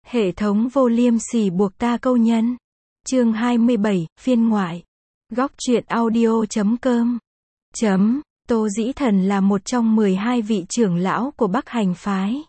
Hệ thống vô liêm sỉ buộc ta câu nhân. Chương 27, phiên ngoại. Góc truyện audio.com. Tô Dĩ Thần là một trong 12 vị trưởng lão của Bắc Hành phái.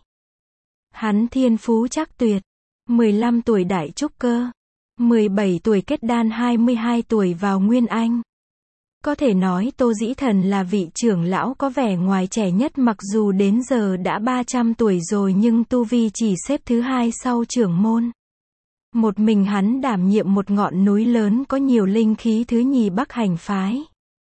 Hắn thiên phú chắc tuyệt. 15 tuổi đại trúc cơ. 17 tuổi kết đan, 22 tuổi vào Nguyên Anh. Có thể nói Tô Dĩ Thần là vị trưởng lão có vẻ ngoài trẻ nhất, mặc dù đến giờ đã 300 tuổi rồi nhưng tu vi chỉ xếp thứ hai sau trưởng môn. Một mình hắn đảm nhiệm một ngọn núi lớn có nhiều linh khí thứ nhì Bắc Hành phái.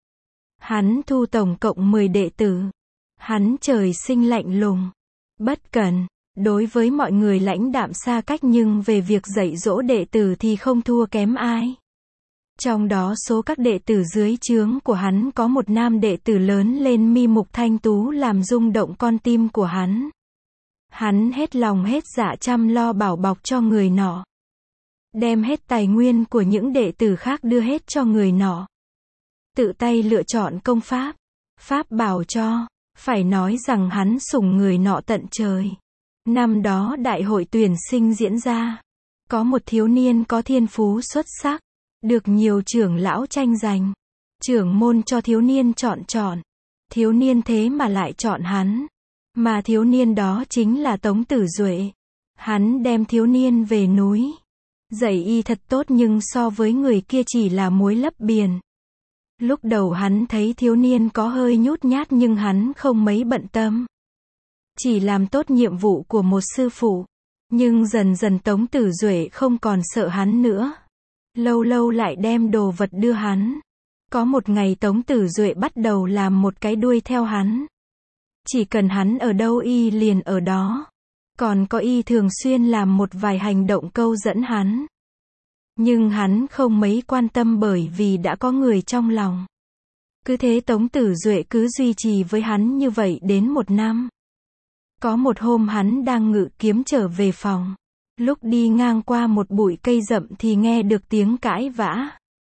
Hắn thu tổng cộng 10 đệ tử. Hắn trời sinh lạnh lùng, bất cẩn, đối với mọi người lãnh đạm xa cách, nhưng về việc dạy dỗ đệ tử thì không thua kém ai. Trong đó số các đệ tử dưới trướng của hắn có một nam đệ tử lớn lên mi mục thanh tú làm rung động con tim của hắn. Hắn hết lòng hết dạ chăm lo bảo bọc cho người nọ. Đem hết tài nguyên của những đệ tử khác đưa hết cho người nọ. Tự tay lựa chọn công pháp, pháp bảo cho. Phải nói rằng hắn sủng người nọ tận trời. Năm đó đại hội tuyển sinh diễn ra. Có một thiếu niên có thiên phú xuất sắc, được nhiều trưởng lão tranh giành. Trưởng môn cho thiếu niên chọn. Thiếu niên thế mà lại chọn hắn. Mà thiếu niên đó chính là Tống Tử Duệ. Hắn đem thiếu niên về núi. Dạy y thật tốt, nhưng so với người kia chỉ là muối lấp biển. Lúc đầu hắn thấy thiếu niên có hơi nhút nhát nhưng hắn không mấy bận tâm. Chỉ làm tốt nhiệm vụ của một sư phụ. Nhưng dần dần Tống Tử Duệ không còn sợ hắn nữa. Lâu lâu lại đem đồ vật đưa hắn. Có một ngày Tống Tử Duệ bắt đầu làm một cái đuôi theo hắn. Chỉ cần hắn ở đâu y liền ở đó. Còn có y thường xuyên làm một vài hành động câu dẫn hắn. Nhưng hắn không mấy quan tâm bởi vì đã có người trong lòng. Cứ thế Tống Tử Duệ cứ duy trì với hắn như vậy đến 1 năm. Có một hôm hắn đang ngự kiếm trở về phòng. Lúc đi ngang qua một bụi cây rậm thì nghe được tiếng cãi vã.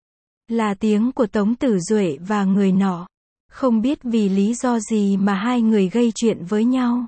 Là tiếng của Tống Tử Duệ và người nọ. Không biết vì lý do gì mà hai người gây chuyện với nhau.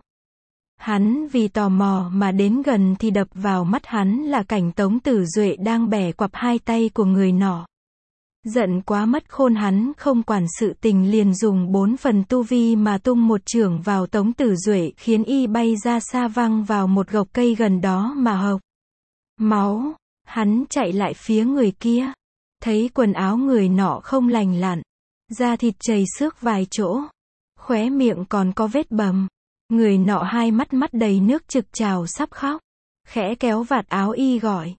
Hắn vì tò mò mà đến gần thì đập vào mắt hắn là cảnh Tống Tử Duệ đang bẻ quặp hai tay của người nọ. Giận quá mất khôn, hắn không quản sự tình liền dùng 4 phần tu vi mà tung một chưởng vào Tống Tử Duệ, khiến y bay ra xa văng vào một gốc cây gần đó mà hộc máu. Hắn chạy lại phía người kia, thấy quần áo người nọ không lành lặn, da thịt chầy xước vài chỗ, khóe miệng còn có vết bầm. Người nọ hai mắt đầy nước trực trào sắp khóc, khẽ kéo vạt áo y gọi: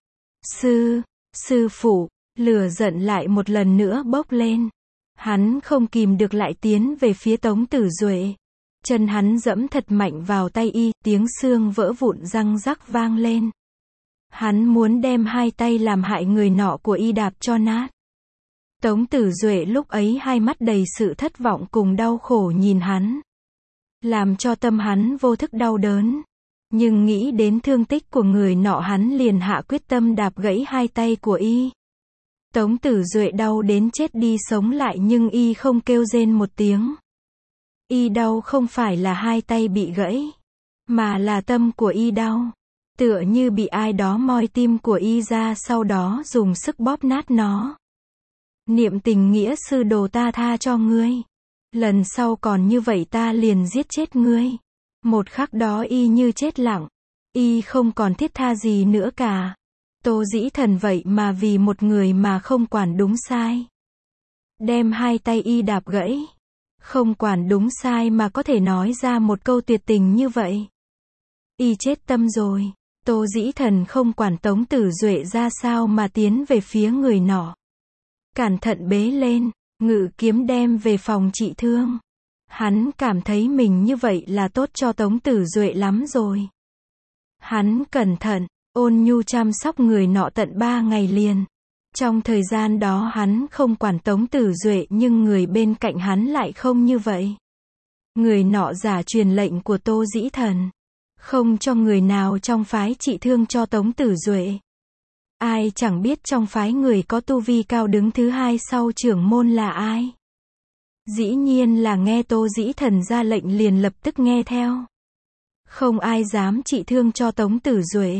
Sư phụ. Lửa giận lại một lần nữa bốc lên. Hắn không kìm được lại tiến về phía Tống Tử Duệ. Chân hắn dẫm thật mạnh vào tay y, tiếng xương vỡ vụn răng rắc vang lên. Hắn muốn đem hai tay làm hại người nọ của y đạp cho nát. Tống Tử Duệ lúc ấy hai mắt đầy sự thất vọng cùng đau khổ nhìn hắn, làm cho tâm hắn vô thức đau đớn. Nhưng nghĩ đến thương tích của người nọ, hắn liền hạ quyết tâm đạp gãy hai tay của y. Tống Tử Duệ đau đến chết đi sống lại nhưng y không kêu rên một tiếng. Y đau không phải là hai tay bị gãy, mà là tâm của y đau. Tựa như bị ai đó moi tim của y ra, sau đó dùng sức bóp nát nó. Niệm tình nghĩa sư đồ, ta tha cho ngươi. Lần sau còn như vậy ta liền giết chết ngươi. Một khắc đó y như chết lặng. Y không còn thiết tha gì nữa cả. Tô Dĩ Thần vậy mà vì một người mà không quản đúng sai, đem hai tay y đạp gãy. Không quản đúng sai mà có thể nói ra một câu tuyệt tình như vậy. Y chết tâm rồi. Tô Dĩ Thần không quản Tống Tử Duệ ra sao mà tiến về phía người nọ. Cẩn thận bế lên, ngự kiếm đem về phòng trị thương. Hắn cảm thấy mình như vậy là tốt cho Tống Tử Duệ lắm rồi. Hắn cẩn thận, ôn nhu chăm sóc người nọ tận 3 ngày liền. Trong thời gian đó hắn không quản Tống Tử Duệ, nhưng người bên cạnh hắn lại không như vậy. Người nọ giả truyền lệnh của Tô Dĩ Thần, không cho người nào trong phái trị thương cho Tống Tử Duệ. Ai chẳng biết trong phái người có tu vi cao đứng thứ hai sau trưởng môn là ai. Dĩ nhiên là nghe Tô Dĩ Thần ra lệnh liền lập tức nghe theo. Không ai dám trị thương cho Tống Tử Duệ.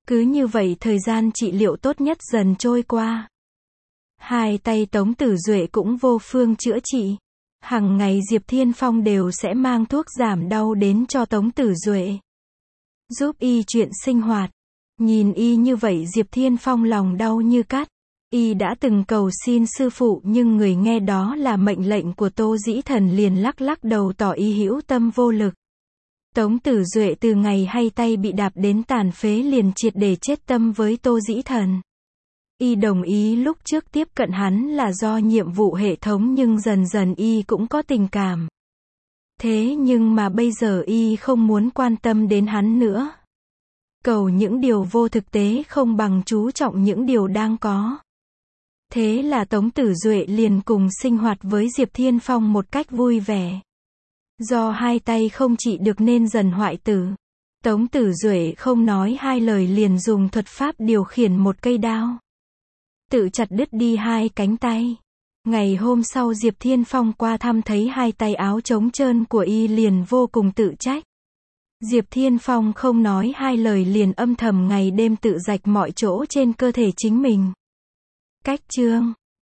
Cứ như vậy thời gian trị liệu tốt nhất dần trôi qua. Hai tay Tống Tử Duệ cũng vô phương chữa trị. Hằng ngày Diệp Thiên Phong đều sẽ mang thuốc giảm đau đến cho Tống Tử Duệ, giúp y chuyện sinh hoạt. Nhìn y như vậy Diệp Thiên Phong lòng đau như cắt. Y đã từng cầu xin sư phụ nhưng người nghe đó là mệnh lệnh của Tô Dĩ Thần liền lắc lắc đầu tỏ ý hữu tâm vô lực. Tống Tử Duệ từ ngày hay tay bị đạp đến tàn phế liền triệt để chết tâm với Tô Dĩ Thần. Y đồng ý lúc trước tiếp cận hắn là do nhiệm vụ hệ thống nhưng dần dần y cũng có tình cảm. Thế nhưng mà bây giờ y không muốn quan tâm đến hắn nữa. Cầu những điều vô thực tế không bằng chú trọng những điều đang có. Thế là Tống Tử Duệ liền cùng sinh hoạt với Diệp Thiên Phong một cách vui vẻ. Do hai tay không trị được nên dần hoại tử. Tống Tử Duệ không nói hai lời liền dùng thuật pháp điều khiển một cây đao, tự chặt đứt đi hai cánh tay. Ngày hôm sau Diệp Thiên Phong qua thăm thấy hai tay áo trống trơn của y liền vô cùng tự trách. Diệp Thiên Phong không nói hai lời liền âm thầm ngày đêm tự rạch mọi chỗ trên cơ thể chính mình. Cách chương